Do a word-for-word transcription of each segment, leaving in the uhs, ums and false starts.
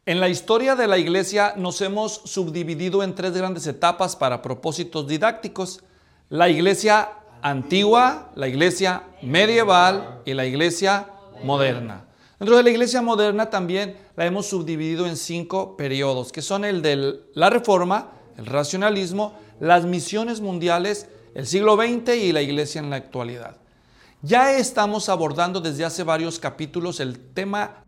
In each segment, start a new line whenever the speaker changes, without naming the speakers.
En la historia de la iglesia nos hemos subdividido en tres grandes etapas para propósitos didácticos. La iglesia antigua, la iglesia medieval y la iglesia moderna. Dentro de la iglesia moderna también la hemos subdividido en cinco periodos, que son el de la Reforma, el racionalismo, las misiones mundiales, el siglo veinte y la iglesia en la actualidad. Ya estamos abordando desde hace varios capítulos el tema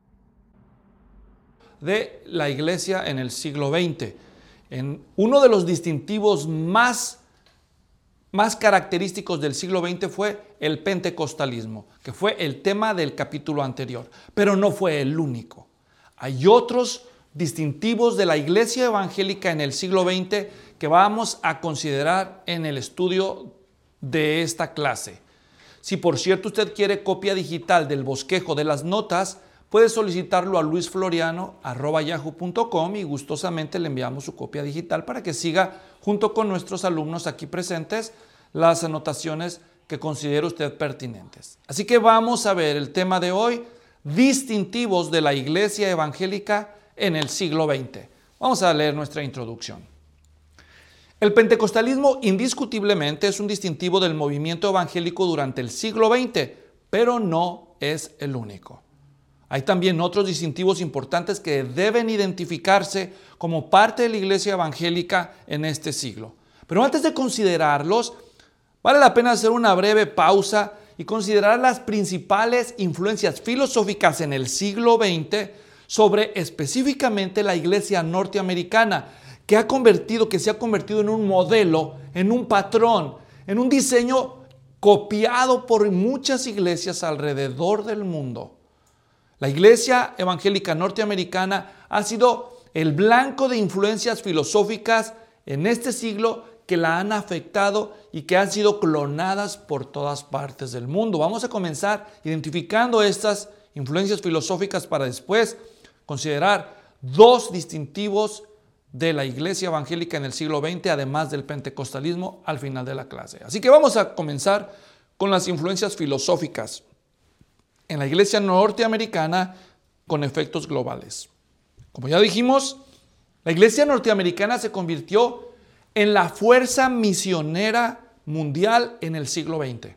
de la iglesia en el siglo veinte. En uno de los distintivos más, más característicos del siglo veinte fue el pentecostalismo, que fue el tema del capítulo anterior, pero no fue el único. Hay otros distintivos de la iglesia evangélica en el siglo veinte que vamos a considerar en el estudio de esta clase. Si por cierto usted quiere copia digital del bosquejo de las notas, puede solicitarlo a luis floriano arroba yahoo punto com y gustosamente le enviamos su copia digital para que siga junto con nuestros alumnos aquí presentes las anotaciones que considere usted pertinentes. Así que vamos a ver el tema de hoy, distintivos de la iglesia evangélica en el siglo veinte. Vamos a leer nuestra introducción. El pentecostalismo indiscutiblemente es un distintivo del movimiento evangélico durante el siglo veinte, pero no es el único. Hay también otros distintivos importantes que deben identificarse como parte de la iglesia evangélica en este siglo. Pero antes de considerarlos, vale la pena hacer una breve pausa y considerar las principales influencias filosóficas en el siglo veinte sobre específicamente la iglesia norteamericana, que ha convertido, que se ha convertido en un modelo, en un patrón, en un diseño copiado por muchas iglesias alrededor del mundo. La iglesia evangélica norteamericana ha sido el blanco de influencias filosóficas en este siglo que la han afectado y que han sido clonadas por todas partes del mundo. Vamos a comenzar identificando estas influencias filosóficas para después considerar dos distintivos de la iglesia evangélica en el siglo veinte, además del pentecostalismo, al final de la clase. Así que vamos a comenzar con las influencias filosóficas en la iglesia norteamericana con efectos globales. Como ya dijimos, la iglesia norteamericana se convirtió en la fuerza misionera mundial en el siglo veinte.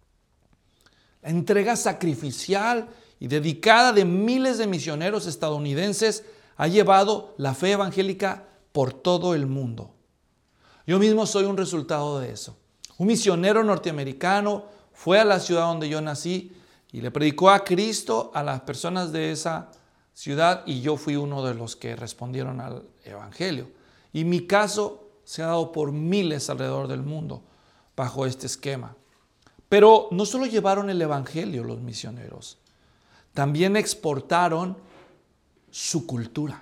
La entrega sacrificial y dedicada de miles de misioneros estadounidenses ha llevado la fe evangélica por todo el mundo. Yo mismo soy un resultado de eso. Un misionero norteamericano fue a la ciudad donde yo nací y le predicó a Cristo a las personas de esa ciudad y yo fui uno de los que respondieron al evangelio. Y mi caso se ha dado por miles alrededor del mundo bajo este esquema. Pero no solo llevaron el evangelio los misioneros, también exportaron su cultura.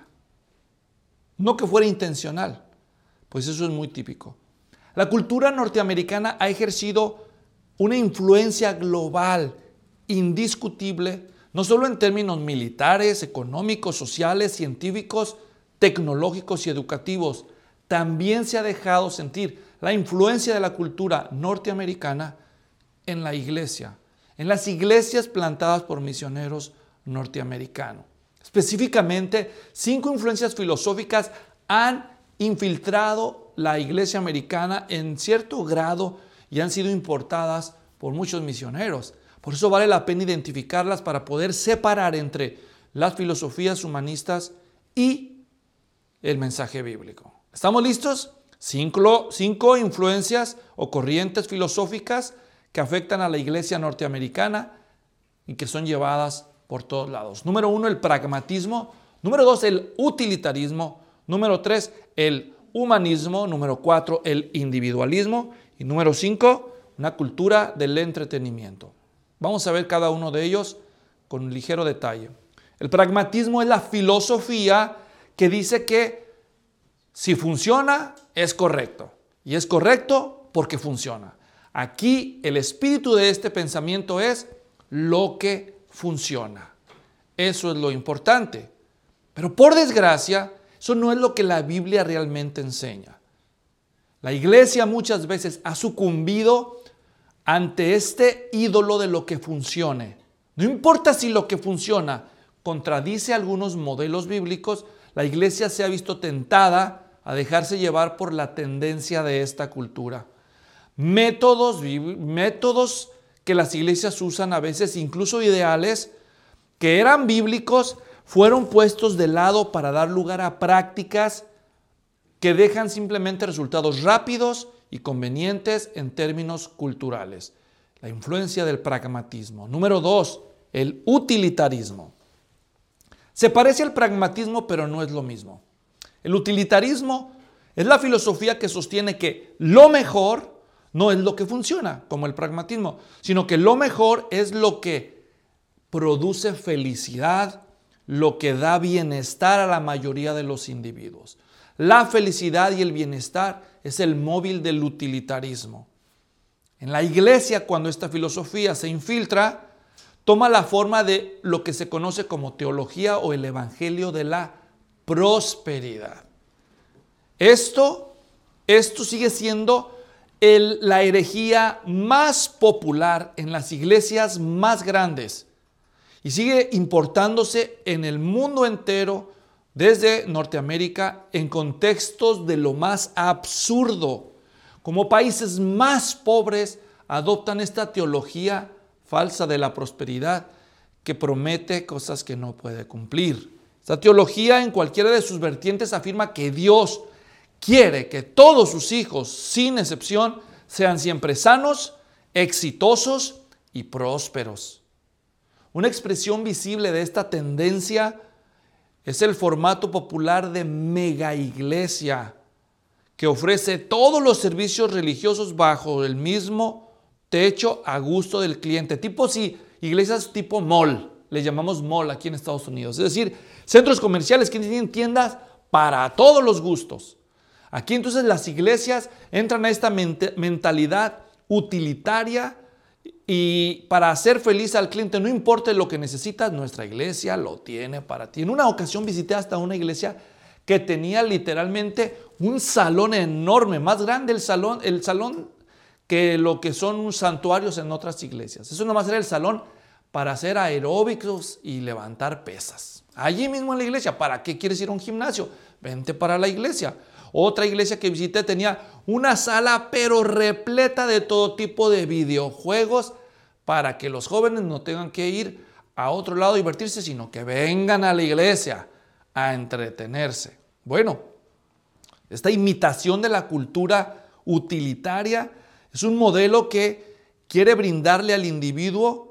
No que fuera intencional, pues eso es muy típico. La cultura norteamericana ha ejercido una influencia global indiscutible, no solo en términos militares, económicos, sociales, científicos, tecnológicos y educativos. También se ha dejado sentir la influencia de la cultura norteamericana en la iglesia, en las iglesias plantadas por misioneros norteamericanos. Específicamente, cinco influencias filosóficas han infiltrado la iglesia americana en cierto grado y han sido importadas por muchos misioneros. Por eso vale la pena identificarlas para poder separar entre las filosofías humanistas y el mensaje bíblico. ¿Estamos listos? Cinco, cinco influencias o corrientes filosóficas que afectan a la iglesia norteamericana y que son llevadas por todos lados. Número uno, el pragmatismo. Número dos, el utilitarismo. Número tres, el humanismo. Número cuatro, el individualismo. Y número cinco, una cultura del entretenimiento. Vamos a ver cada uno de ellos con un ligero detalle. El pragmatismo es la filosofía que dice que si funciona, es correcto. Y es correcto porque funciona. Aquí el espíritu de este pensamiento es lo que funciona. Eso es lo importante. Pero por desgracia, eso no es lo que la Biblia realmente enseña. La iglesia muchas veces ha sucumbido ante este ídolo de lo que funcione. No importa si lo que funciona contradice algunos modelos bíblicos, la iglesia se ha visto tentada a dejarse llevar por la tendencia de esta cultura. Métodos, métodos que las iglesias usan a veces, incluso ideales, que eran bíblicos, fueron puestos de lado para dar lugar a prácticas que dejan simplemente resultados rápidos y convenientes en términos culturales. La influencia del pragmatismo. Número dos, el utilitarismo. Se parece al pragmatismo, pero no es lo mismo. El utilitarismo es la filosofía que sostiene que lo mejor no es lo que funciona, como el pragmatismo, sino que lo mejor es lo que produce felicidad, lo que da bienestar a la mayoría de los individuos. La felicidad y el bienestar es el móvil del utilitarismo. En la iglesia, cuando esta filosofía se infiltra, toma la forma de lo que se conoce como teología o el evangelio de la prosperidad. Esto, esto sigue siendo el, la herejía más popular en las iglesias más grandes y sigue importándose en el mundo entero, desde Norteamérica, en contextos de lo más absurdo. Como países más pobres adoptan esta teología falsa de la prosperidad que promete cosas que no puede cumplir. Esta teología, en cualquiera de sus vertientes, afirma que Dios quiere que todos sus hijos, sin excepción, sean siempre sanos, exitosos y prósperos. Una expresión visible de esta tendencia es el formato popular de mega iglesia, que ofrece todos los servicios religiosos bajo el mismo techo a gusto del cliente. Tipo sí, iglesias tipo mall, le llamamos mall aquí en Estados Unidos. Es decir, centros comerciales que tienen tiendas para todos los gustos. Aquí entonces las iglesias entran a esta ment- mentalidad utilitaria y para hacer feliz al cliente, no importa lo que necesitas, nuestra iglesia lo tiene para ti. En una ocasión visité hasta una iglesia que tenía literalmente un salón enorme, más grande el salón, el salón que lo que son santuarios en otras iglesias. Eso nomás era el salón para hacer aeróbicos y levantar pesas. Allí mismo en la iglesia. ¿Para qué quieres ir a un gimnasio? Vente para la iglesia. Otra iglesia que visité tenía una sala pero repleta de todo tipo de videojuegos para que los jóvenes no tengan que ir a otro lado a divertirse, sino que vengan a la iglesia a entretenerse. Bueno, esta imitación de la cultura utilitaria es un modelo que quiere brindarle al individuo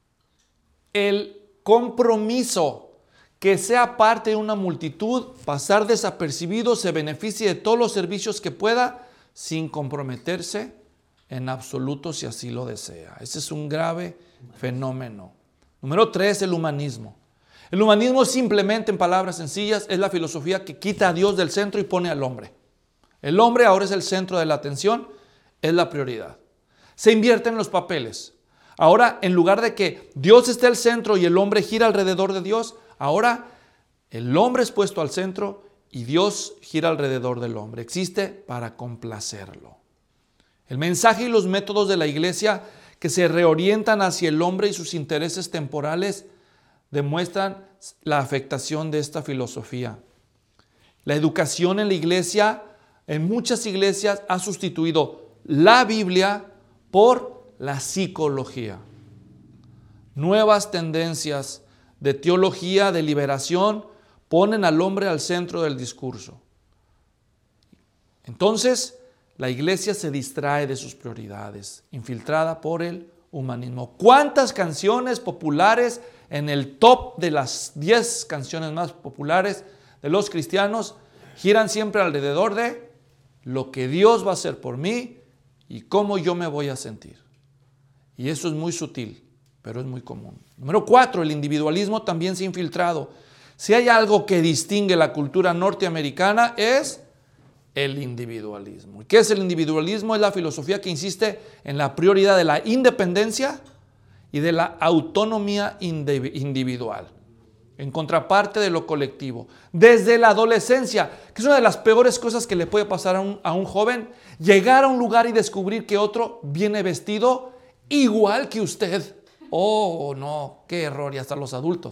el compromiso que sea parte de una multitud, pasar desapercibido, se beneficie de todos los servicios que pueda, sin comprometerse en absoluto si así lo desea. Ese es un grave fenómeno. Número tres, el humanismo. El humanismo simplemente, en palabras sencillas, es la filosofía que quita a Dios del centro y pone al hombre. El hombre ahora es el centro de la atención, es la prioridad. Se invierten los papeles. Ahora, en lugar de que Dios esté al centro y el hombre gira alrededor de Dios, ahora el hombre es puesto al centro y Dios gira alrededor del hombre. Existe para complacerlo. El mensaje y los métodos de la iglesia que se reorientan hacia el hombre y sus intereses temporales demuestran la afectación de esta filosofía. La educación en la iglesia, en muchas iglesias, ha sustituido la Biblia por la psicología. Nuevas tendencias de teología, de liberación, ponen al hombre al centro del discurso. Entonces, la iglesia se distrae de sus prioridades, infiltrada por el humanismo. ¿Cuántas canciones populares en el top de las diez canciones más populares de los cristianos giran siempre alrededor de lo que Dios va a hacer por mí y cómo yo me voy a sentir? Y eso es muy sutil, pero es muy común. Número cuatro, el individualismo también se ha infiltrado. Si hay algo que distingue la cultura norteamericana es el individualismo. ¿Y qué es el individualismo? Es la filosofía que insiste en la prioridad de la independencia y de la autonomía individual, en contraparte de lo colectivo. Desde la adolescencia, que es una de las peores cosas que le puede pasar a un, a un joven, llegar a un lugar y descubrir que otro viene vestido igual que usted. Oh, no, qué error, y hasta los adultos.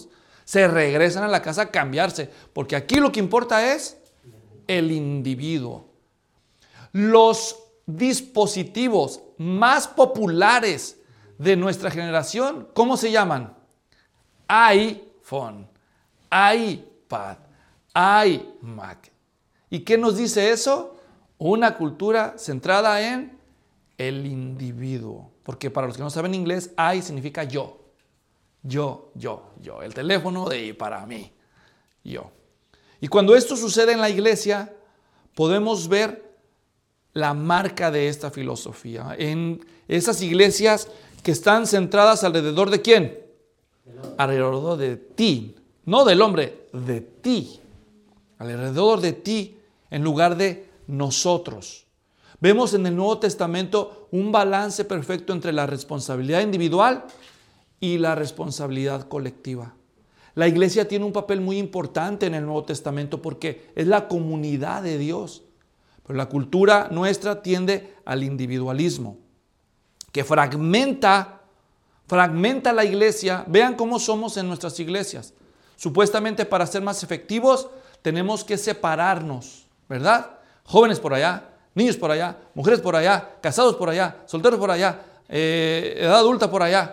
Se regresan a la casa a cambiarse, porque aquí lo que importa es el individuo. Los dispositivos más populares de nuestra generación, ¿cómo se llaman? iPhone, iPad, iMac. ¿Y qué nos dice eso? Una cultura centrada en el individuo. Porque para los que no saben inglés, I significa yo. Yo, yo, yo. El teléfono de para mí. Yo. Y cuando esto sucede en la iglesia, podemos ver la marca de esta filosofía. En esas iglesias que están centradas alrededor de ¿quién? Alrededor de ti. No del hombre, de ti. Alrededor de ti en lugar de nosotros. Vemos en el Nuevo Testamento un balance perfecto entre la responsabilidad individual y la responsabilidad colectiva. La iglesia tiene un papel muy importante en el Nuevo Testamento porque es la comunidad de Dios. Pero la cultura nuestra tiende al individualismo, que fragmenta, fragmenta la iglesia. Vean cómo somos en nuestras iglesias. Supuestamente para ser más efectivos tenemos que separarnos, ¿verdad? Jóvenes por allá, niños por allá, mujeres por allá, casados por allá, solteros por allá, eh, edad adulta por allá.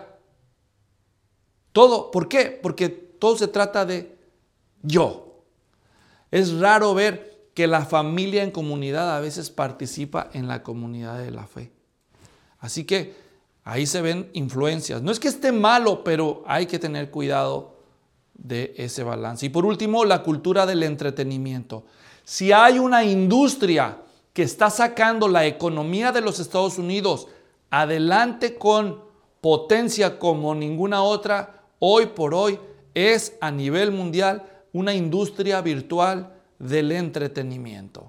Todo, ¿por qué? Porque todo se trata de yo. Es raro ver que la familia en comunidad a veces participa en la comunidad de la fe. Así que ahí se ven influencias. No es que esté malo, pero hay que tener cuidado de ese balance. Y por último, la cultura del entretenimiento. Si hay una industria que está sacando la economía de los Estados Unidos adelante con potencia como ninguna otra, hoy por hoy es a nivel mundial una industria virtual del entretenimiento.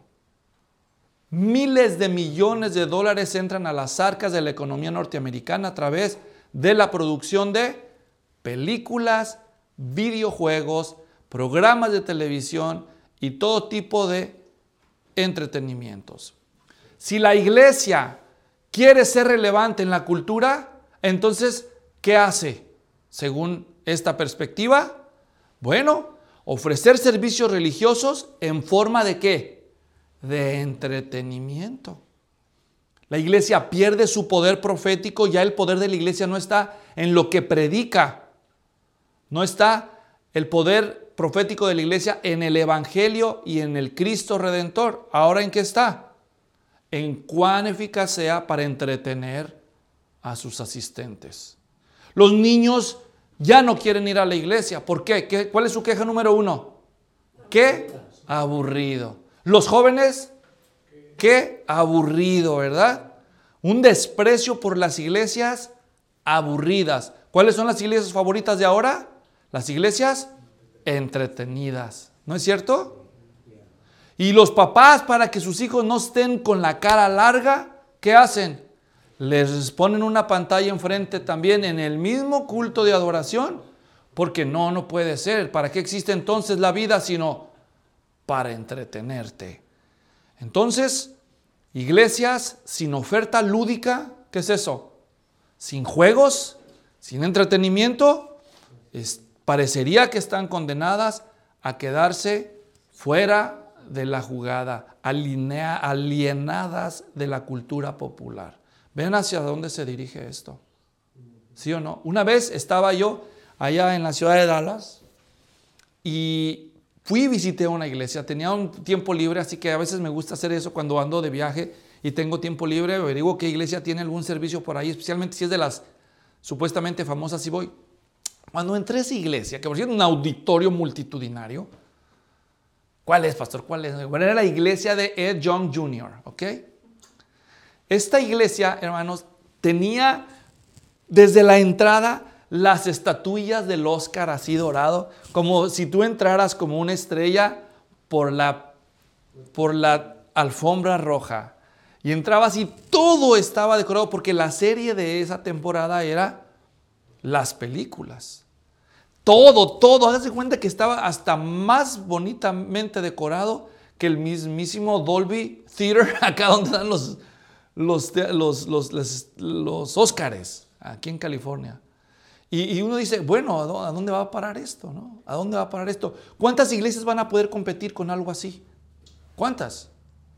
Miles de millones de dólares entran a las arcas de la economía norteamericana a través de la producción de películas, videojuegos, programas de televisión y todo tipo de entretenimientos. Si la iglesia quiere ser relevante en la cultura, entonces, ¿qué hace? Según esta perspectiva, bueno, ofrecer servicios religiosos en forma de ¿qué? De entretenimiento. La iglesia pierde su poder profético, ya el poder de la iglesia no está en lo que predica, no está el poder profético de la iglesia en el evangelio y en el Cristo Redentor. ¿Ahora en qué está? En cuán eficaz sea para entretener a sus asistentes. Los niños ya no quieren ir a la iglesia. ¿Por qué? ¿Qué? ¿Cuál es su queja número uno? ¿Qué? Aburrido. Los jóvenes, qué aburrido, ¿verdad? Un desprecio por las iglesias aburridas. ¿Cuáles son las iglesias favoritas de ahora? Las iglesias entretenidas. ¿No es cierto? Y los papás, para que sus hijos no estén con la cara larga, ¿qué hacen? Les ponen una pantalla enfrente también en el mismo culto de adoración, porque no, no puede ser. ¿Para qué existe entonces la vida sino para entretenerte? Entonces, iglesias sin oferta lúdica, ¿qué es eso? Sin juegos, sin entretenimiento, es, parecería que están condenadas a quedarse fuera de la jugada, alinea, alienadas de la cultura popular. ¿Ven hacia dónde se dirige esto? ¿Sí o no? Una vez estaba yo allá en la ciudad de Dallas y fui y visité una iglesia. Tenía un tiempo libre, así que a veces me gusta hacer eso cuando ando de viaje y tengo tiempo libre. Averiguo qué iglesia tiene algún servicio por ahí, especialmente si es de las supuestamente famosas, y voy. Cuando entré a esa iglesia, que por cierto es un auditorio multitudinario. ¿Cuál es, pastor? ¿Cuál es? Bueno, era la iglesia de Ed Young junior, ¿ok? Esta iglesia, hermanos, tenía desde la entrada las estatuillas del Oscar así dorado, como si tú entraras como una estrella por la, por la alfombra roja. Y entrabas y todo estaba decorado porque la serie de esa temporada era las películas. Todo, todo. Hágase cuenta que estaba hasta más bonitamente decorado que el mismísimo Dolby Theater, acá donde dan los, los, los, los, los, los Óscares, aquí en California. Y, y uno dice, bueno, ¿a dónde va a parar esto? ¿No? ¿A dónde va a parar esto? ¿Cuántas iglesias van a poder competir con algo así? ¿Cuántas?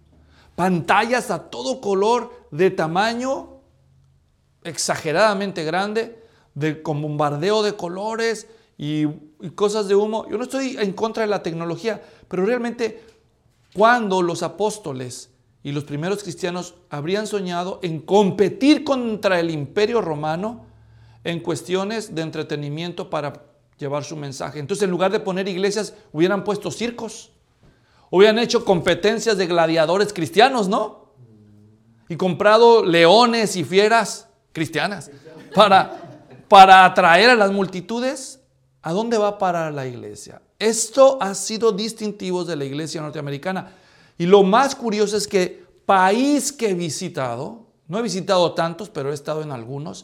Pantallas a todo color, de tamaño exageradamente grande, de, con bombardeo de colores y, y cosas de humo. Yo no estoy en contra de la tecnología, pero realmente cuando los apóstoles y los primeros cristianos habrían soñado en competir contra el Imperio Romano en cuestiones de entretenimiento para llevar su mensaje. Entonces, en lugar de poner iglesias, hubieran puesto circos. Hubieran hecho competencias de gladiadores cristianos, ¿no? Y comprado leones y fieras cristianas para, para atraer a las multitudes. ¿A dónde va a parar la iglesia? Esto ha sido distintivo de la iglesia norteamericana. Y lo más curioso es que país que he visitado, no he visitado tantos, pero he estado en algunos,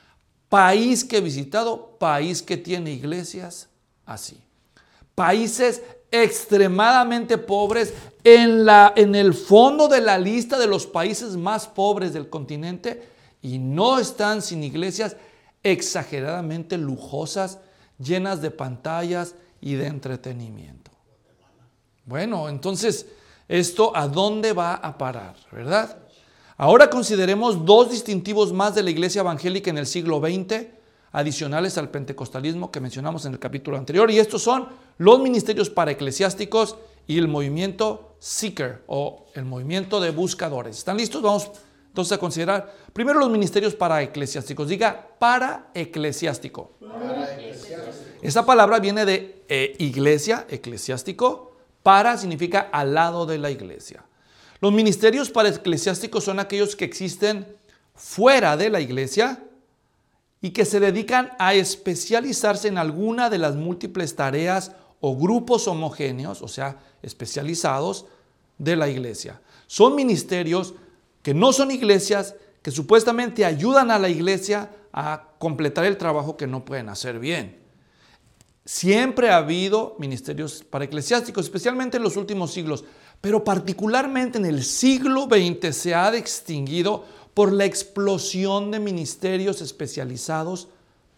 país que he visitado, país que tiene iglesias así. Países extremadamente pobres, en, la, en el fondo de la lista de los países más pobres del continente, y no están sin iglesias exageradamente lujosas, llenas de pantallas y de entretenimiento. Bueno, entonces, ¿esto a dónde va a parar, verdad? Ahora consideremos dos distintivos más de la iglesia evangélica en el siglo veinte, adicionales al pentecostalismo que mencionamos en el capítulo anterior, y estos son los ministerios paraeclesiásticos y el movimiento seeker o el movimiento de buscadores. ¿Están listos? Vamos entonces a considerar primero los ministerios paraeclesiásticos. Diga paraeclesiástico. Paraeclesiástico. Esa palabra viene de eh, iglesia, eclesiástico. Para significa al lado de la iglesia. Los ministerios paraeclesiásticos son aquellos que existen fuera de la iglesia y que se dedican a especializarse en alguna de las múltiples tareas o grupos homogéneos, o sea, especializados de la iglesia. Son ministerios que no son iglesias, que supuestamente ayudan a la iglesia a completar el trabajo que no pueden hacer bien. Siempre ha habido ministerios paraeclesiásticos, especialmente en los últimos siglos, pero particularmente en el siglo veinte se ha extinguido por la explosión de ministerios especializados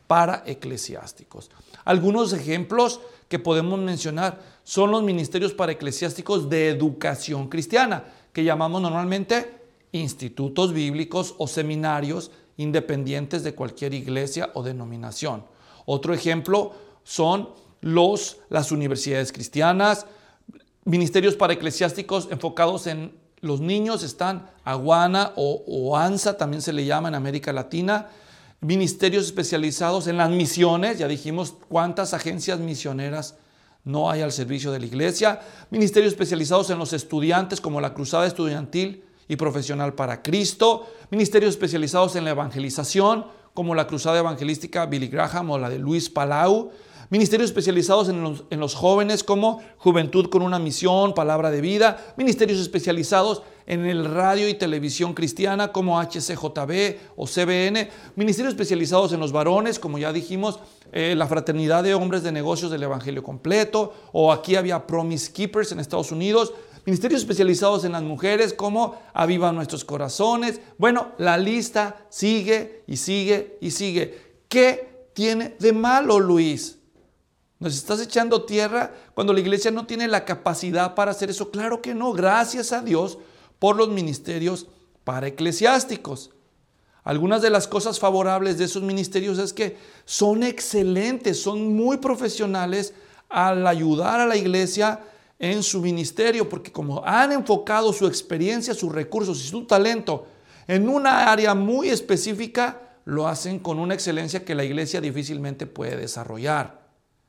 paraeclesiásticos. Algunos ejemplos que podemos mencionar son los ministerios paraeclesiásticos de educación cristiana, que llamamos normalmente institutos bíblicos o seminarios independientes de cualquier iglesia o denominación. Otro ejemplo son los, las universidades cristianas. Ministerios paraeclesiásticos enfocados en los niños están Aguana o, o ANSA, también se le llama en América Latina. Ministerios especializados en las misiones, ya dijimos cuántas agencias misioneras no hay al servicio de la iglesia. Ministerios especializados en los estudiantes, como la Cruzada Estudiantil y Profesional para Cristo. Ministerios especializados en la evangelización, como la Cruzada Evangelística Billy Graham o la de Luis Palau. Ministerios especializados en los, en los jóvenes, como Juventud con una Misión, Palabra de Vida. Ministerios especializados en el radio y televisión cristiana, como H C J B o C B N. Ministerios especializados en los varones, como ya dijimos, eh, la Fraternidad de Hombres de Negocios del Evangelio Completo, o aquí había Promise Keepers en Estados Unidos. Ministerios especializados en las mujeres, como Aviva Nuestros Corazones. Bueno, la lista sigue y sigue y sigue. ¿Qué tiene de malo, Luis? ¿Nos estás echando tierra cuando la iglesia no tiene la capacidad para hacer eso? Claro que no. Gracias a Dios por los ministerios paraeclesiásticos. Algunas de las cosas favorables de esos ministerios es que son excelentes, son muy profesionales al ayudar a la iglesia en su ministerio, porque como han enfocado su experiencia, sus recursos y su talento en una área muy específica, lo hacen con una excelencia que la iglesia difícilmente puede desarrollar.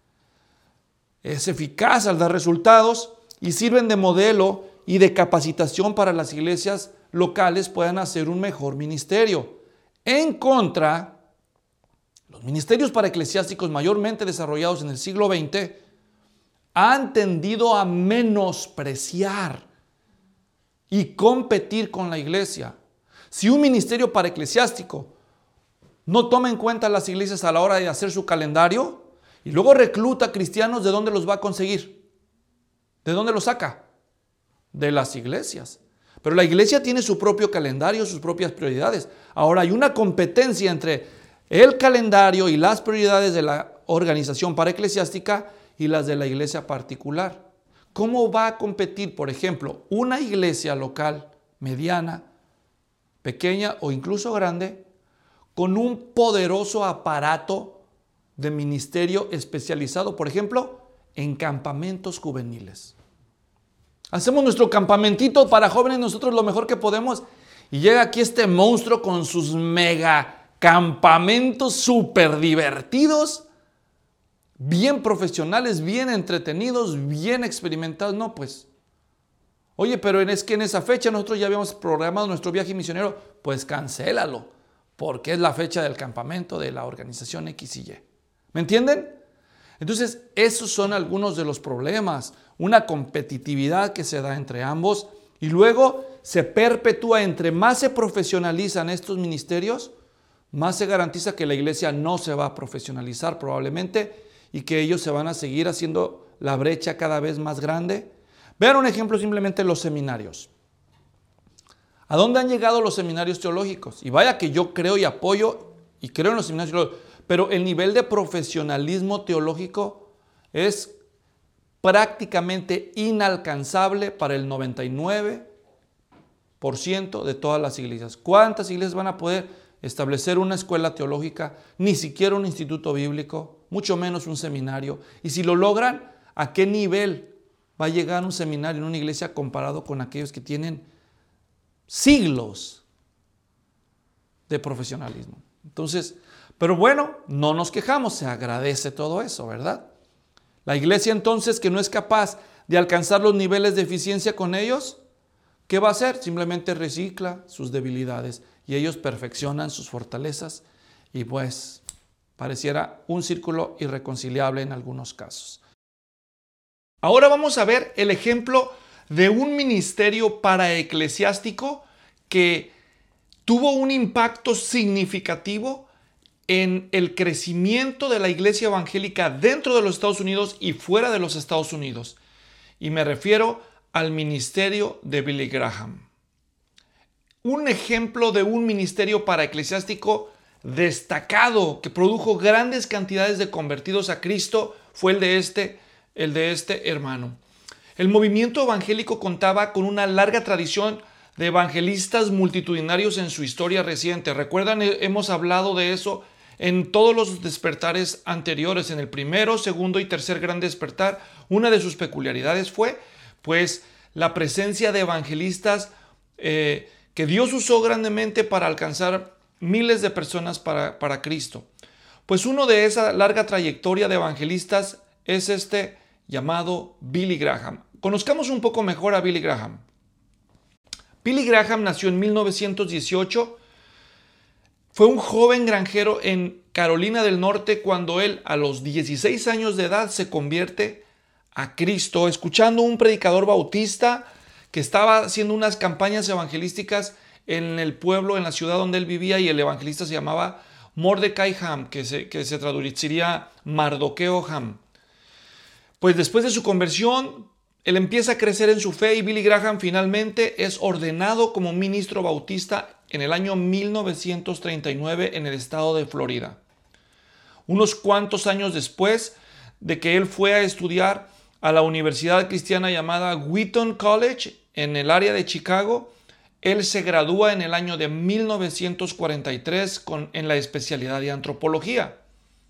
Es eficaz al dar resultados y sirven de modelo y de capacitación para las iglesias locales puedan hacer un mejor ministerio. En contra, los ministerios paraeclesiásticos mayormente desarrollados en el siglo veinte han tendido a menospreciar y competir con la iglesia. Si un ministerio paraeclesiástico no toma en cuenta las iglesias a la hora de hacer su calendario y luego recluta cristianos, ¿de dónde los va a conseguir? ¿De dónde los saca? De las iglesias. Pero la iglesia tiene su propio calendario, sus propias prioridades. Ahora hay una competencia entre el calendario y las prioridades de la organización paraeclesiástica y las de la iglesia particular. ¿Cómo va a competir, por ejemplo, una iglesia local, mediana, pequeña o incluso grande, con un poderoso aparato de ministerio especializado, por ejemplo, en campamentos juveniles? Hacemos nuestro campamentito para jóvenes, nosotros lo mejor que podemos, y llega aquí este monstruo con sus mega campamentos súper divertidos, bien profesionales, bien entretenidos, bien experimentados. No, pues, oye, pero es que en esa fecha nosotros ya habíamos programado nuestro viaje misionero. Pues cancélalo, porque es la fecha del campamento de la organización X y Y. ¿Me entienden? Entonces, esos son algunos de los problemas. Una competitividad que se da entre ambos y luego se perpetúa. Entre más se profesionalizan estos ministerios, más se garantiza que la iglesia no se va a profesionalizar probablemente y que ellos se van a seguir haciendo la brecha cada vez más grande. Vean un ejemplo simplemente los seminarios. ¿A dónde han llegado los seminarios teológicos? Y vaya que yo creo y apoyo y creo en los seminarios teológicos, pero el nivel de profesionalismo teológico es prácticamente inalcanzable para el noventa y nueve por ciento de todas las iglesias. ¿Cuántas iglesias van a poder establecer una escuela teológica? Ni siquiera un instituto bíblico, mucho menos un seminario. Y si lo logran, ¿a qué nivel va a llegar un seminario en una iglesia comparado con aquellos que tienen siglos de profesionalismo? Entonces, pero bueno, no nos quejamos, se agradece todo eso, ¿verdad? La iglesia entonces que no es capaz de alcanzar los niveles de eficiencia con ellos, ¿qué va a hacer? Simplemente recicla sus debilidades y ellos perfeccionan sus fortalezas y pues pareciera un círculo irreconciliable en algunos casos. Ahora vamos a ver el ejemplo de un ministerio paraeclesiástico que tuvo un impacto significativo en el crecimiento de la iglesia evangélica dentro de los Estados Unidos y fuera de los Estados Unidos. Y me refiero al ministerio de Billy Graham. Un ejemplo de un ministerio paraeclesiástico destacado que produjo grandes cantidades de convertidos a Cristo fue el de este, el de este hermano. El movimiento evangélico contaba con una larga tradición de evangelistas multitudinarios en su historia reciente. ¿Recuerdan? Hemos hablado de eso en todos los despertares anteriores. En el primero, segundo y tercer gran despertar, una de sus peculiaridades fue pues la presencia de evangelistas eh, que Dios usó grandemente para alcanzar miles de personas para, para Cristo. Pues uno de esa larga trayectoria de evangelistas es este llamado Billy Graham. Conozcamos un poco mejor a Billy Graham. Billy Graham nació en mil novecientos dieciocho. Fue un joven granjero en Carolina del Norte cuando él, a los dieciséis años de edad, se convierte a Cristo, escuchando un predicador bautista que estaba haciendo unas campañas evangelísticas en el pueblo, en la ciudad donde él vivía, y el evangelista se llamaba Mordecai Ham, que se, que se traduciría Mardoqueo Ham. Pues después de su conversión, él empieza a crecer en su fe y Billy Graham finalmente es ordenado como ministro bautista en el año mil novecientos treinta y nueve en el estado de Florida. Unos cuantos años después de que él fue a estudiar a la universidad cristiana llamada Wheaton College en el área de Chicago, él se gradúa en el año de mil novecientos cuarenta y tres con, en la especialidad de antropología.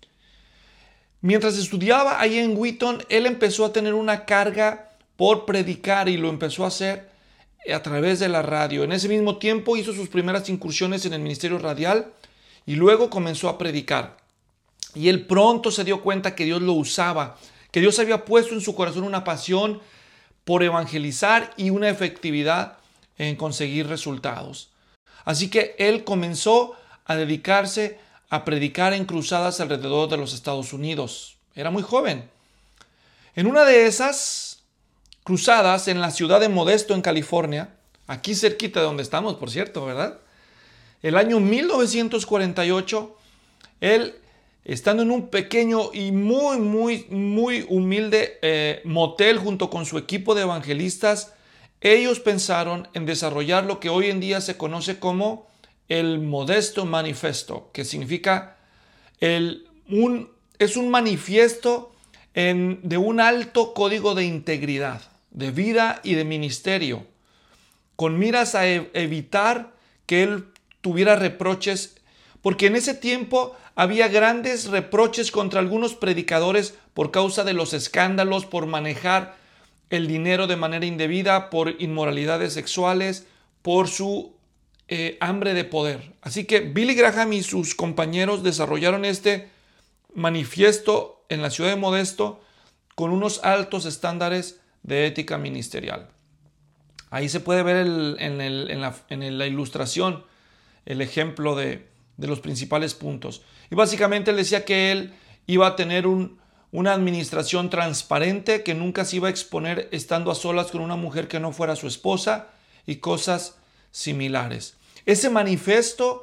Mientras estudiaba ahí en Wheaton, él empezó a tener una carga por predicar y lo empezó a hacer a través de la radio. En ese mismo tiempo hizo sus primeras incursiones en el ministerio radial y luego comenzó a predicar. Y él pronto se dio cuenta que Dios lo usaba, que Dios había puesto en su corazón una pasión por evangelizar y una efectividad en conseguir resultados. Así que él comenzó a dedicarse a predicar en cruzadas alrededor de los Estados Unidos. Era muy joven. En una de esas cruzadas en la ciudad de Modesto, en California, aquí cerquita de donde estamos, por cierto, ¿verdad? El año mil novecientos cuarenta y ocho, él, estando en un pequeño y muy, muy, muy humilde eh, motel junto con su equipo de evangelistas, ellos pensaron en desarrollar lo que hoy en día se conoce como el Modesto Manifesto, que significa el, un, es un manifiesto en, de un alto código de integridad, de vida y de ministerio, con miras a e- evitar que él tuviera reproches, porque en ese tiempo había grandes reproches contra algunos predicadores por causa de los escándalos, por manejar el dinero de manera indebida, por inmoralidades sexuales, por su eh, hambre de poder. Así que Billy Graham y sus compañeros desarrollaron este manifiesto en la ciudad de Modesto con unos altos estándares de ética ministerial. Ahí se puede ver el, en, el, en, la, en la ilustración el ejemplo de, de los principales puntos. Y básicamente él decía que él iba a tener un, una administración transparente, que nunca se iba a exponer estando a solas con una mujer que no fuera su esposa y cosas similares. Ese manifiesto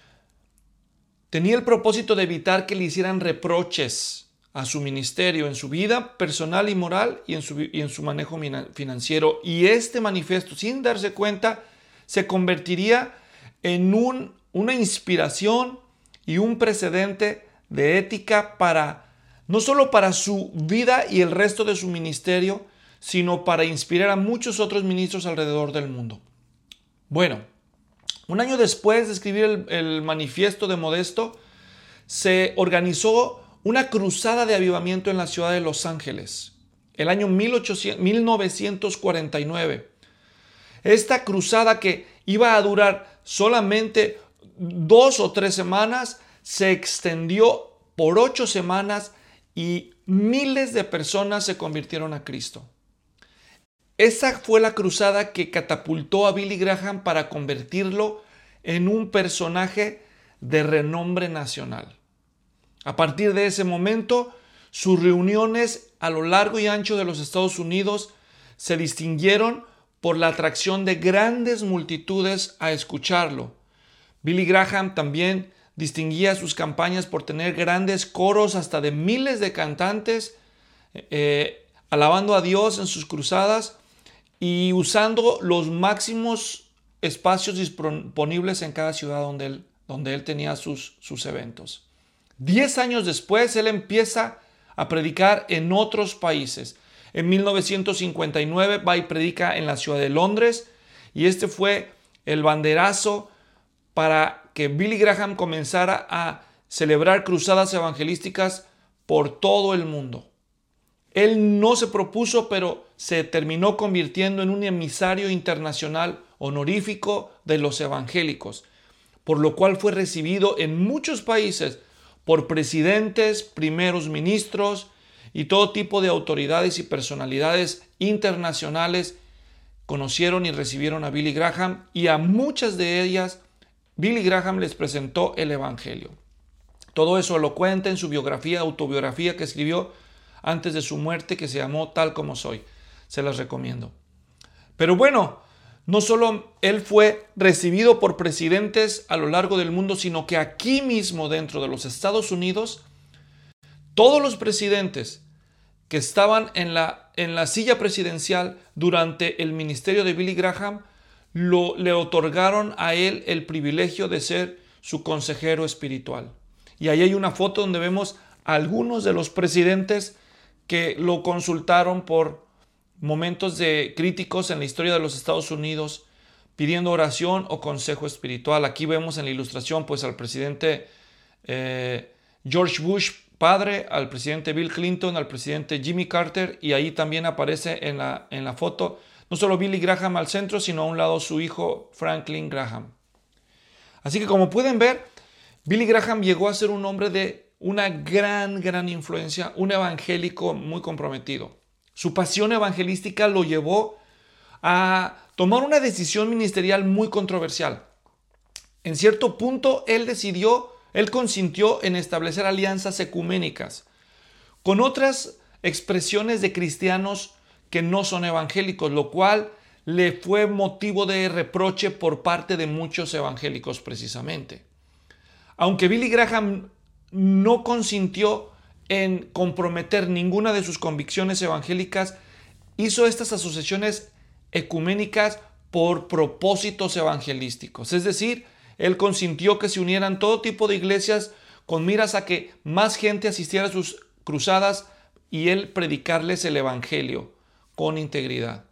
tenía el propósito de evitar que le hicieran reproches a su ministerio en su vida personal y moral y en su, y en su manejo financiero. Y este manifiesto, sin darse cuenta, se convertiría en un, una inspiración y un precedente de ética para, no solo para su vida y el resto de su ministerio, sino para inspirar a muchos otros ministros alrededor del mundo. Bueno, un año después de escribir el, el manifiesto de Modesto, se organizó una cruzada de avivamiento en la ciudad de Los Ángeles, el año mil novecientos cuarenta y nueve. Esta cruzada, que iba a durar solamente dos o tres semanas, se extendió por ocho semanas y miles de personas se convirtieron a Cristo. Esa fue la cruzada que catapultó a Billy Graham para convertirlo en un personaje de renombre nacional. A partir de ese momento, sus reuniones a lo largo y ancho de los Estados Unidos se distinguieron por la atracción de grandes multitudes a escucharlo. Billy Graham también distinguía sus campañas por tener grandes coros hasta de miles de cantantes eh, alabando a Dios en sus cruzadas y usando los máximos espacios disponibles en cada ciudad donde él, donde él tenía sus, sus eventos. Diez años después, él empieza a predicar en otros países. En mil novecientos cincuenta y nueve va y predica en la ciudad de Londres, y este fue el banderazo para que Billy Graham comenzara a celebrar cruzadas evangelísticas por todo el mundo. Él no se propuso, pero se terminó convirtiendo en un emisario internacional honorífico de los evangélicos, por lo cual fue recibido en muchos países por presidentes, primeros ministros y todo tipo de autoridades y personalidades internacionales. Conocieron y recibieron a Billy Graham, y a muchas de ellas Billy Graham les presentó el evangelio. Todo eso lo cuenta en su biografía, autobiografía que escribió antes de su muerte, que se llamó Tal como soy. Se las recomiendo. Pero bueno, no solo él fue recibido por presidentes a lo largo del mundo, sino que aquí mismo dentro de los Estados Unidos, todos los presidentes que estaban en la, en la silla presidencial durante el ministerio de Billy Graham lo, le otorgaron a él el privilegio de ser su consejero espiritual. Y ahí hay una foto donde vemos a algunos de los presidentes que lo consultaron por momentos de críticos en la historia de los Estados Unidos, pidiendo oración o consejo espiritual. Aquí vemos en la ilustración pues al presidente eh, George Bush padre, al presidente Bill Clinton, al presidente Jimmy Carter, y ahí también aparece en la, en la foto no solo Billy Graham al centro, sino a un lado su hijo Franklin Graham. Así que como pueden ver, Billy Graham llegó a ser un hombre de una gran, gran influencia, un evangélico muy comprometido. Su pasión evangelística lo llevó a tomar una decisión ministerial muy controversial. En cierto punto, él decidió, él consintió en establecer alianzas ecuménicas con otras expresiones de cristianos que no son evangélicos, lo cual le fue motivo de reproche por parte de muchos evangélicos precisamente. Aunque Billy Graham no consintió en comprometer ninguna de sus convicciones evangélicas, hizo estas asociaciones ecuménicas por propósitos evangelísticos. Es decir, él consintió que se unieran todo tipo de iglesias con miras a que más gente asistiera a sus cruzadas y él predicarles el evangelio con integridad.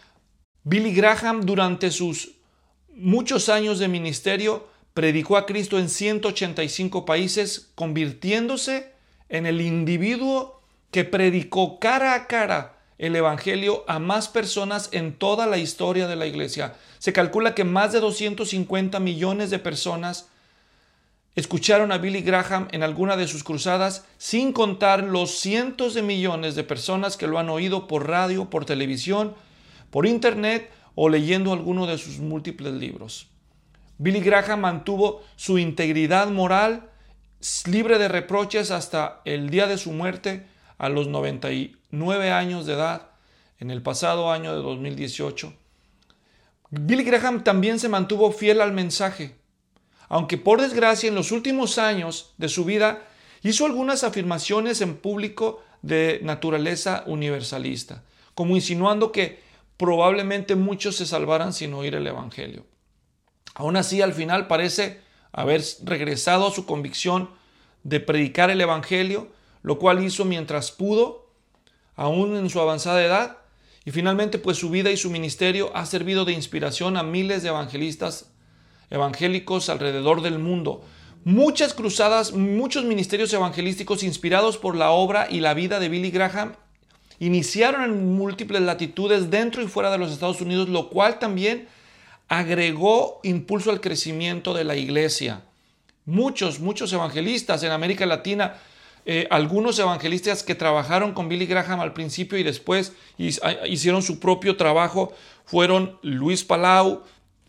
Billy Graham, durante sus muchos años de ministerio, predicó a Cristo en ciento ochenta y cinco países, convirtiéndose en el individuo que predicó cara a cara el evangelio a más personas en toda la historia de la iglesia. Se calcula que más de doscientos cincuenta millones de personas escucharon a Billy Graham en alguna de sus cruzadas, sin contar los cientos de millones de personas que lo han oído por radio, por televisión, por internet o leyendo alguno de sus múltiples libros. Billy Graham mantuvo su integridad moral libre de reproches hasta el día de su muerte a los noventa y nueve años de edad en el pasado año de dos mil dieciocho. Billy Graham también se mantuvo fiel al mensaje, aunque por desgracia en los últimos años de su vida hizo algunas afirmaciones en público de naturaleza universalista, como insinuando que probablemente muchos se salvaran sin oír el evangelio. Aún así, al final parece haber regresado a su convicción de predicar el evangelio, lo cual hizo mientras pudo, aún en su avanzada edad, y finalmente pues su vida y su ministerio ha servido de inspiración a miles de evangelistas evangélicos alrededor del mundo. Muchas cruzadas, muchos ministerios evangelísticos inspirados por la obra y la vida de Billy Graham iniciaron en múltiples latitudes dentro y fuera de los Estados Unidos, lo cual también agregó impulso al crecimiento de la iglesia. Muchos, muchos evangelistas en América Latina, eh, algunos evangelistas que trabajaron con Billy Graham al principio y después hicieron su propio trabajo, fueron Luis Palau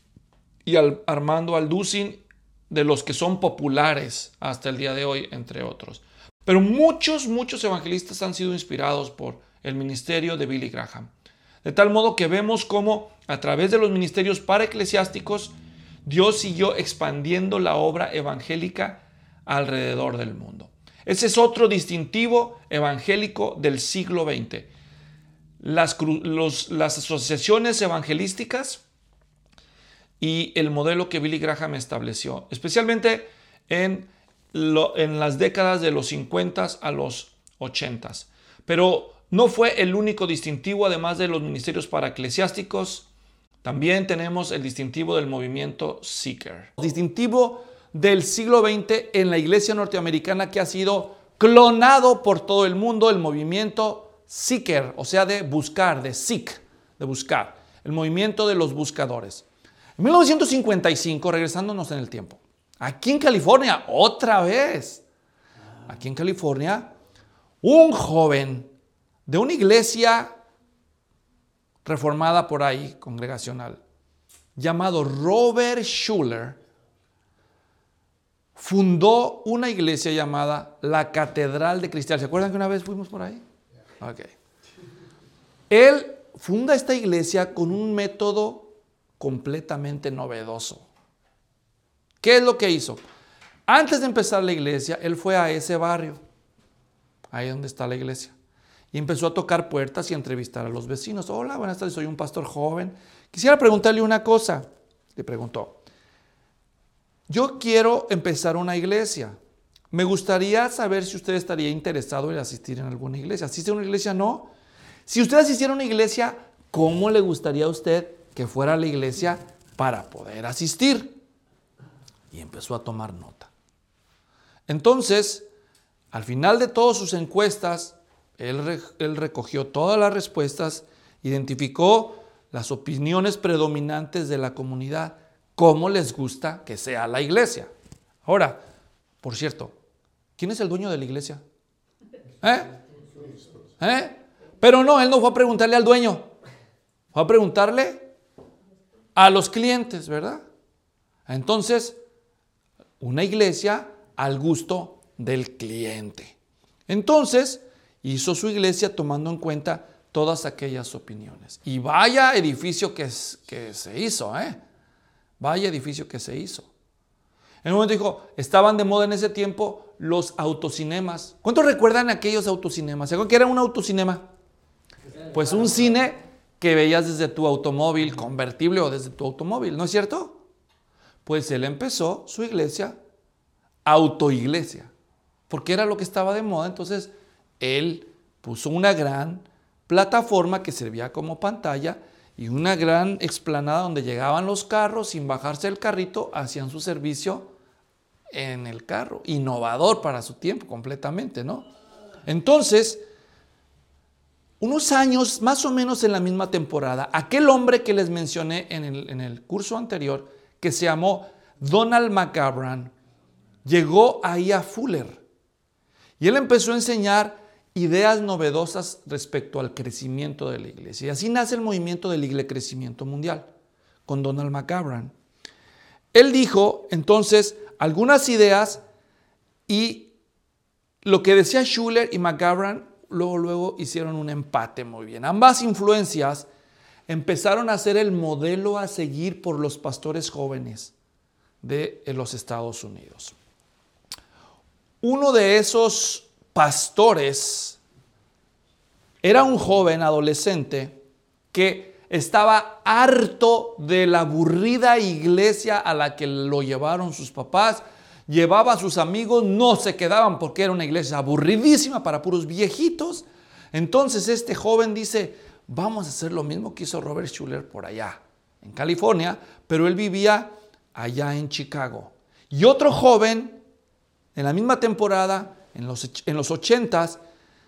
y Armando Alducin, de los que son populares hasta el día de hoy, entre otros. Pero muchos, muchos evangelistas han sido inspirados por el ministerio de Billy Graham. De tal modo que vemos cómo a través de los ministerios paraeclesiásticos Dios siguió expandiendo la obra evangélica alrededor del mundo. Ese es otro distintivo evangélico del siglo veinte. Las, los, las asociaciones evangelísticas y el modelo que Billy Graham estableció, especialmente en, lo, en las décadas de los cincuenta a los ochenta. Pero no fue el único distintivo, además de los ministerios paraeclesiásticos. También tenemos el distintivo del movimiento Seeker. Distintivo del siglo veinte en la iglesia norteamericana que ha sido clonado por todo el mundo, el movimiento Seeker, o sea, de buscar, de seek, de buscar. El movimiento de los buscadores. En mil novecientos cincuenta y cinco, regresándonos en el tiempo, aquí en California, otra vez, aquí en California, un joven de una iglesia reformada por ahí, congregacional, llamado Robert Schuller, fundó una iglesia llamada la Catedral de Cristal. ¿Se acuerdan que una vez fuimos por ahí? Ok. Él funda esta iglesia con un método completamente novedoso. ¿Qué es lo que hizo? Antes de empezar la iglesia, él fue a ese barrio, ahí donde está la iglesia, y empezó a tocar puertas y a entrevistar a los vecinos. Hola, buenas tardes, soy un pastor joven. Quisiera preguntarle una cosa. Le preguntó, yo quiero empezar una iglesia. Me gustaría saber si usted estaría interesado en asistir en alguna iglesia. ¿Asiste a una iglesia? No. Si usted asistiera a una iglesia, ¿cómo le gustaría a usted que fuera a la iglesia para poder asistir? Y empezó a tomar nota. Entonces, al final de todas sus encuestas, él, re, él recogió todas las respuestas, identificó las opiniones predominantes de la comunidad, cómo les gusta que sea la iglesia. Ahora, por cierto, ¿quién es el dueño de la iglesia? ¿Eh? ¿Eh? Pero no, él no fue a preguntarle al dueño, fue a preguntarle a los clientes, ¿verdad? Entonces, una iglesia al gusto del cliente. Entonces, hizo su iglesia tomando en cuenta todas aquellas opiniones. Y vaya edificio que, que se hizo, ¿eh? Vaya edificio que se hizo. En un momento dijo, estaban de moda en ese tiempo los autocinemas. ¿Cuántos recuerdan aquellos autocinemas? ¿Qué era un autocinema? Pues un cine que veías desde tu automóvil convertible o desde tu automóvil, ¿no es cierto? Pues él empezó su iglesia, autoiglesia. porque era lo que estaba de moda. Entonces, él puso una gran plataforma que servía como pantalla y una gran explanada donde llegaban los carros, sin bajarse del carrito, hacían su servicio en el carro. Innovador para su tiempo, completamente, ¿no? Entonces, unos años, más o menos en la misma temporada, aquel hombre que les mencioné en el, en el curso anterior, que se llamó Donald McGavran, llegó ahí a Fuller. Y él empezó a enseñar ideas novedosas respecto al crecimiento de la iglesia. Y así nace el movimiento del Iglesia Crecimiento Mundial, con Donald McGavran. Él dijo, entonces, algunas ideas, y lo que decía Schuller y McGavran, luego, luego hicieron un empate muy bien. Ambas influencias empezaron a ser el modelo a seguir por los pastores jóvenes de los Estados Unidos. Uno de esos pastores era un joven adolescente que estaba harto de la aburrida iglesia a la que lo llevaron sus papás. Llevaba a sus amigos, no se quedaban porque era una iglesia aburridísima para puros viejitos. Entonces este joven dice, vamos a hacer lo mismo que hizo Robert Schuller por allá, en California, pero él vivía allá en Chicago. Y otro joven, en la misma temporada, en los, en los ochentas,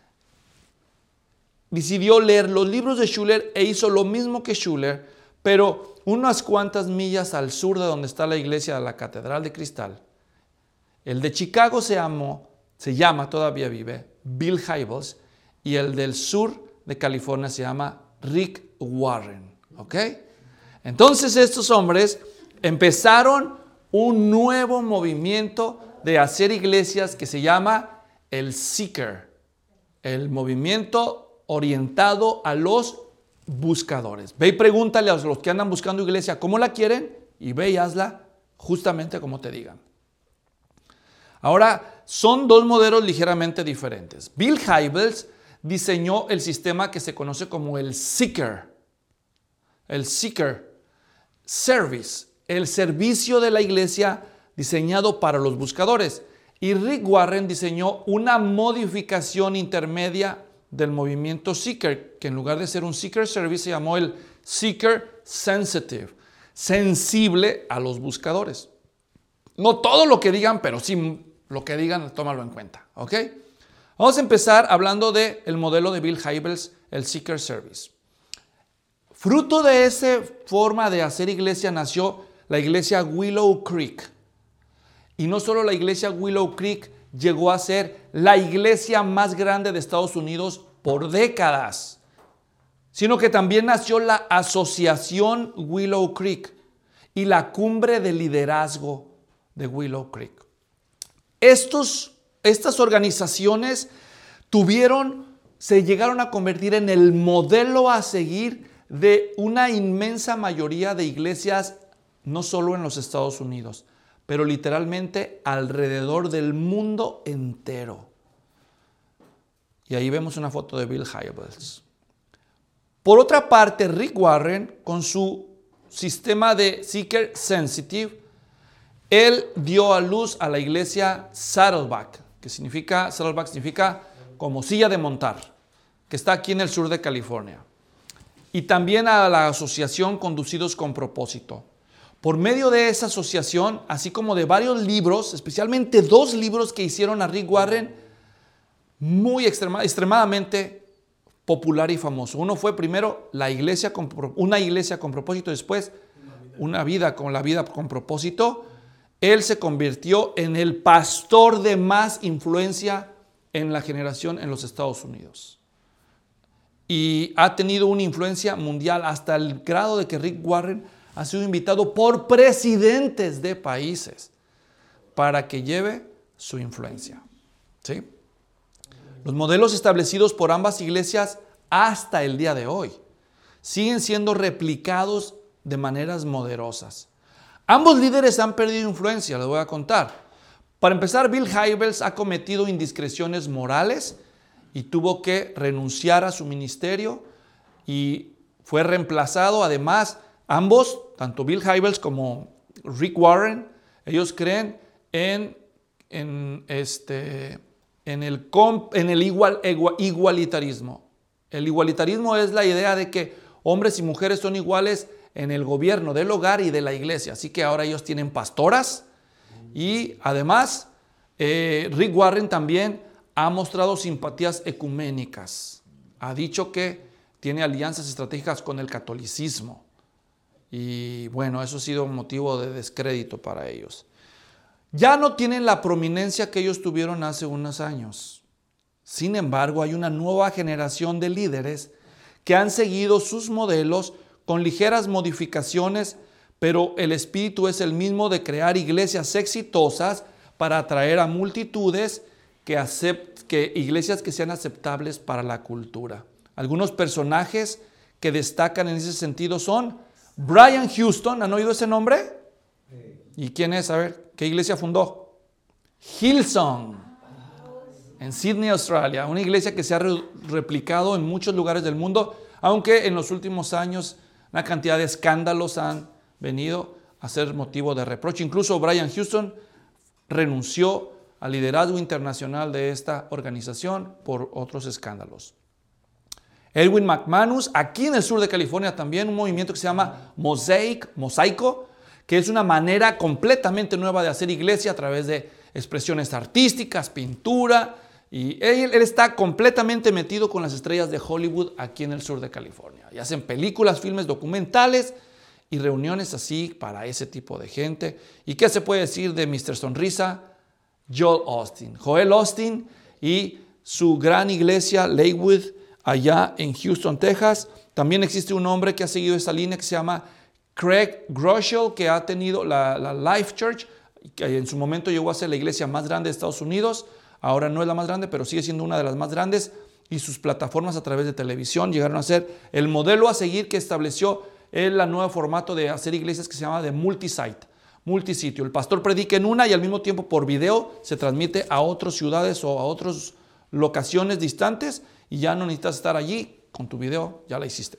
decidió leer los libros de Schuller e hizo lo mismo que Schuller, pero unas cuantas millas al sur de donde está la iglesia de la Catedral de Cristal. El de Chicago se, llamó, se llama, todavía vive, Bill Hybels, y el del sur de California se llama Rick Warren. ¿Ok? Entonces estos hombres empezaron un nuevo movimiento de hacer iglesias que se llama el Seeker, el movimiento orientado a los buscadores. Ve y pregúntale a los que andan buscando iglesia cómo la quieren y ve y hazla justamente como te digan. Ahora, son dos modelos ligeramente diferentes. Bill Hybels diseñó el sistema que se conoce como el Seeker. El Seeker Service, el servicio de la iglesia diseñado para los buscadores. Y Rick Warren diseñó una modificación intermedia del movimiento Seeker, que en lugar de ser un Seeker Service se llamó el Seeker Sensitive, sensible a los buscadores. No todo lo que digan, pero sí lo que digan, tómalo en cuenta. ¿Ok? Vamos a empezar hablando del modelo de Bill Hybels, el Seeker Service. Fruto de esa forma de hacer iglesia nació la iglesia Willow Creek. Y no solo la iglesia Willow Creek llegó a ser la iglesia más grande de Estados Unidos por décadas, sino que también nació la Asociación Willow Creek y la Cumbre de Liderazgo de Willow Creek. Estos, estas organizaciones tuvieron, se llegaron a convertir en el modelo a seguir de una inmensa mayoría de iglesias, no solo en los Estados Unidos, pero literalmente alrededor del mundo entero. Y ahí vemos una foto de Bill Hybels. Por otra parte, Rick Warren, con su sistema de Seeker Sensitive, él dio a luz a la iglesia Saddleback, que significa, Saddleback significa como silla de montar, que está aquí en el sur de California. Y también a la asociación Conducidos con Propósito. Por medio de esa asociación, así como de varios libros, especialmente dos libros que hicieron a Rick Warren muy extrema, extremadamente popular y famoso. Uno fue primero la iglesia con, una iglesia con propósito, después una vida con la vida con propósito. Él se convirtió en el pastor de más influencia en la generación en los Estados Unidos. Y ha tenido una influencia mundial hasta el grado de que Rick Warren ha sido invitado por presidentes de países para que lleve su influencia. ¿Sí? Los modelos establecidos por ambas iglesias hasta el día de hoy siguen siendo replicados de maneras moderosas. Ambos líderes han perdido influencia, les voy a contar. Para empezar, Bill Hybels ha cometido indiscreciones morales y tuvo que renunciar a su ministerio y fue reemplazado. Además, ambos, tanto Bill Hybels como Rick Warren, ellos creen en, en, este, en el, en el igual, igualitarismo. El igualitarismo es la idea de que hombres y mujeres son iguales en el gobierno del hogar y de la iglesia. Así que ahora ellos tienen pastoras y además eh, Rick Warren también ha mostrado simpatías ecuménicas. Ha dicho que tiene alianzas estratégicas con el catolicismo. Y bueno, eso ha sido un motivo de descrédito para ellos. Ya no tienen la prominencia que ellos tuvieron hace unos años. Sin embargo, hay una nueva generación de líderes que han seguido sus modelos con ligeras modificaciones, pero el espíritu es el mismo de crear iglesias exitosas para atraer a multitudes, que acept, que, iglesias que sean aceptables para la cultura. Algunos personajes que destacan en ese sentido son Brian Houston. ¿Han oído ese nombre? ¿Y quién es? A ver, ¿qué iglesia fundó? Hillsong, en Sydney, Australia. Una iglesia que se ha re- replicado en muchos lugares del mundo, aunque en los últimos años una cantidad de escándalos han venido a ser motivo de reproche. Incluso Brian Houston renunció al liderazgo internacional de esta organización por otros escándalos. Erwin McManus, aquí en el sur de California también, un movimiento que se llama Mosaic, Mosaico, que es una manera completamente nueva de hacer iglesia a través de expresiones artísticas, pintura, y él, él está completamente metido con las estrellas de Hollywood aquí en el sur de California. Y hacen películas, filmes documentales y reuniones así para ese tipo de gente. ¿Y qué se puede decir de mister Sonrisa? Joel Osteen. Joel Osteen y su gran iglesia, Lakewood, allá en Houston, Texas. También existe un hombre que ha seguido esa línea que se llama Craig Groeschel, que ha tenido la, la Life Church, que en su momento llegó a ser la iglesia más grande de Estados Unidos. Ahora no es la más grande, pero sigue siendo una de las más grandes, y sus plataformas a través de televisión llegaron a ser el modelo a seguir que estableció el nuevo formato de hacer iglesias que se llama de multisite, multisitio. El pastor predica en una y al mismo tiempo por video se transmite a otras ciudades o a otras locaciones distantes, y ya no necesitas estar allí con tu video, ya la hiciste.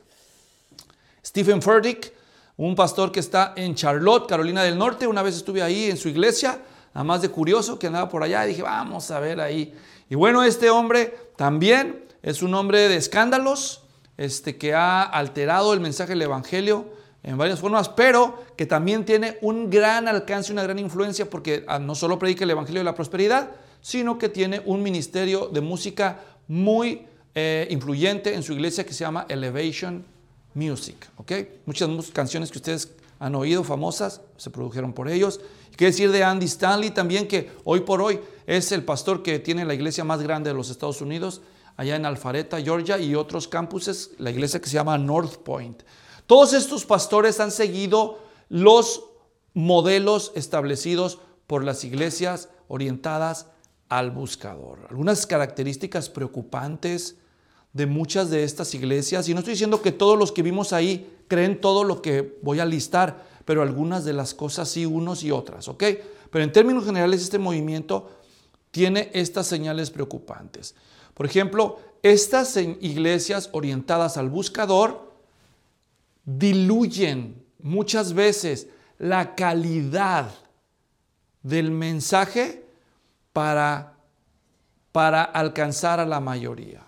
Stephen Furtick, un pastor que está en Charlotte, Carolina del Norte. Una vez estuve ahí en su iglesia, nada más de curioso que andaba por allá, y dije, vamos a ver ahí. Y bueno, este hombre también es un hombre de escándalos, este, que ha alterado el mensaje del evangelio en varias formas, pero que también tiene un gran alcance, una gran influencia, porque no solo predica el evangelio de la prosperidad, sino que tiene un ministerio de música muy eh, influyente en su iglesia que se llama Elevation Music. ¿Okay? Muchas canciones que ustedes han oído famosas se produjeron por ellos. ¿Qué decir de Andy Stanley también, que hoy por hoy es el pastor que tiene la iglesia más grande de los Estados Unidos, allá en Alpharetta, Georgia, y otros campuses, la iglesia que se llama North Point? Todos estos pastores han seguido los modelos establecidos por las iglesias orientadas al buscador. Algunas características preocupantes de muchas de estas iglesias, y no estoy diciendo que todos los que vimos ahí creen todo lo que voy a listar, pero algunas de las cosas sí, unos y otras, ¿ok? Pero en términos generales este movimiento tiene estas señales preocupantes. Por ejemplo, estas iglesias orientadas al buscador diluyen muchas veces la calidad del mensaje para, para alcanzar a la mayoría.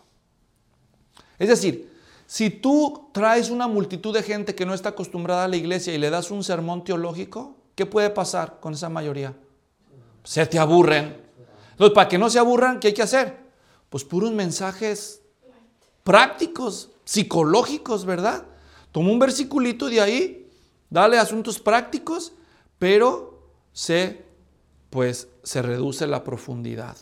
Es decir, si tú traes una multitud de gente que no está acostumbrada a la iglesia y le das un sermón teológico, ¿qué puede pasar con esa mayoría? Se te aburren. Entonces, para que no se aburran, ¿qué hay que hacer? Pues puros mensajes prácticos, psicológicos, ¿verdad? Toma un versiculito de ahí, dale asuntos prácticos, pero se, pues, se reduce la profundidad.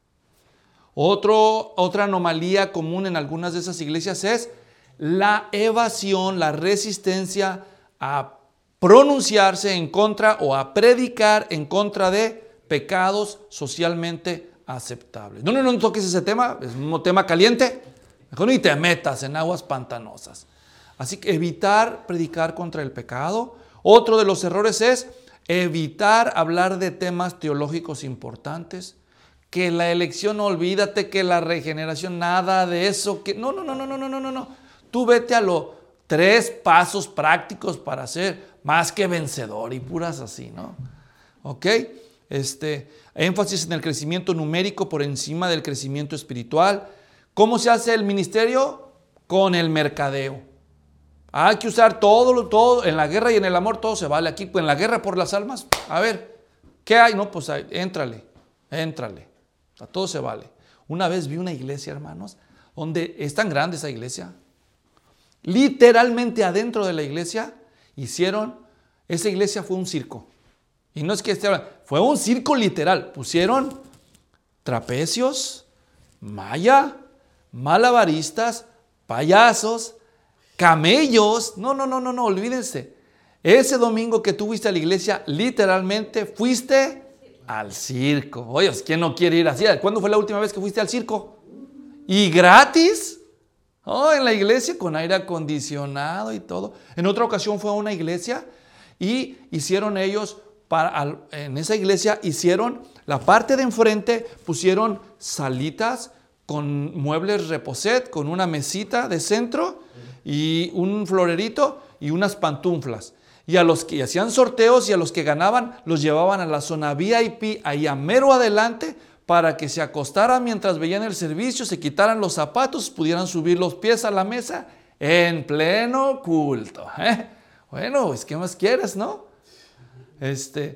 Otro, otra anomalía común en algunas de esas iglesias es la evasión, la resistencia a pronunciarse en contra o a predicar en contra de pecados socialmente aceptables. No, no, no toques ese tema, es un tema caliente. Mejor ni te metas en aguas pantanosas. Así que evitar predicar contra el pecado. Otro de los errores es evitar hablar de temas teológicos importantes. Que la elección, olvídate, que la regeneración, nada de eso. Que no, no, no, no, no, no, no, no. Tú vete a los tres pasos prácticos para ser más que vencedor y puras así, ¿no? ¿Ok? este, énfasis en el crecimiento numérico por encima del crecimiento espiritual. ¿Cómo se hace el ministerio? Con el mercadeo. Hay que usar todo, todo, en la guerra y en el amor todo se vale. Aquí en la guerra por las almas, a ver, ¿qué hay? No, pues éntrale, éntrale. A todo se vale. Una vez vi una iglesia, hermanos, donde es tan grande esa iglesia. Literalmente adentro de la iglesia hicieron, esa iglesia fue un circo. Y no es que esté hablando, fue un circo literal. Pusieron trapecios, malla, malabaristas, payasos, camellos. No, no, no, no, no, olvídense. Ese domingo que tú fuiste a la iglesia, literalmente fuiste al circo. Oye, ¿quién no quiere ir así? ¿Cuándo fue la última vez que fuiste al circo? ¿Y gratis? Oh, en la iglesia con aire acondicionado y todo. En otra ocasión fue a una iglesia y hicieron ellos, para, en esa iglesia hicieron la parte de enfrente, pusieron salitas con muebles reposet, con una mesita de centro y un florerito y unas pantuflas. Y a los que hacían sorteos y a los que ganaban los llevaban a la zona V I P, ahí a mero adelante, para que se acostaran mientras veían el servicio, se quitaran los zapatos, pudieran subir los pies a la mesa en pleno culto. ¿eh? Bueno, pues ¿qué más quieres, no? Este,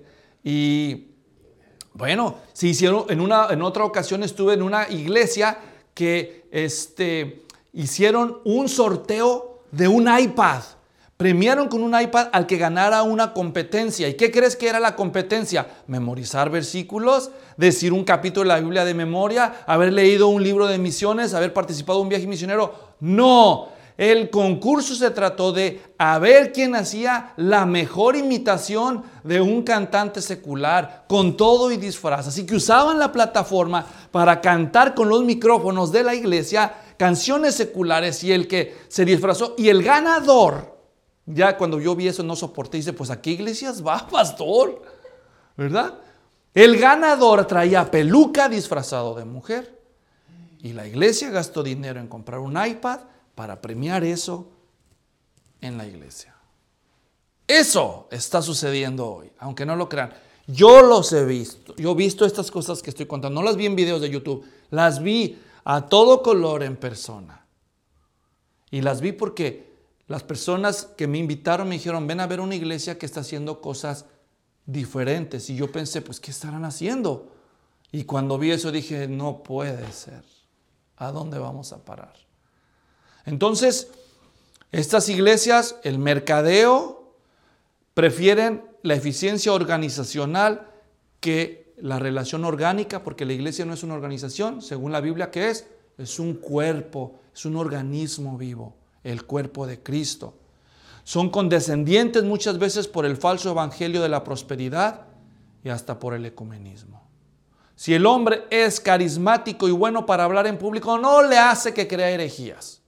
y bueno, se hicieron, en, una, en otra ocasión estuve en una iglesia que este, hicieron un sorteo de un iPad. Premiaron con un iPad al que ganara una competencia. ¿Y qué crees que era la competencia? Memorizar versículos, decir un capítulo de la Biblia de memoria, haber leído un libro de misiones, haber participado en un viaje misionero. No, el concurso se trató de a ver quién hacía la mejor imitación de un cantante secular, con todo y disfraz. Así que usaban la plataforma para cantar con los micrófonos de la iglesia canciones seculares, y el que se disfrazó, y el ganador, ya cuando yo vi eso no soporté, dice, pues ¿a qué iglesias va, pastor? ¿Verdad? El ganador traía peluca disfrazado de mujer. Y la iglesia gastó dinero en comprar un iPad para premiar eso en la iglesia. Eso está sucediendo hoy, aunque no lo crean. Yo los he visto. Yo he visto estas cosas que estoy contando. No las vi en videos de YouTube. Las vi a todo color en persona. Y las vi porque las personas que me invitaron me dijeron, ven a ver una iglesia que está haciendo cosas diferentes. Y yo pensé, pues, ¿qué estarán haciendo? Y cuando vi eso dije, no puede ser. ¿A dónde vamos a parar? Entonces, estas iglesias, el mercadeo, prefieren la eficiencia organizacional que la relación orgánica, porque la iglesia no es una organización, según la Biblia, ¿qué es? Es un cuerpo, es un organismo vivo. El cuerpo de Cristo. Son condescendientes muchas veces por el falso evangelio de la prosperidad y hasta por el ecumenismo. Si el hombre es carismático y bueno para hablar en público, no le hace que crea herejías.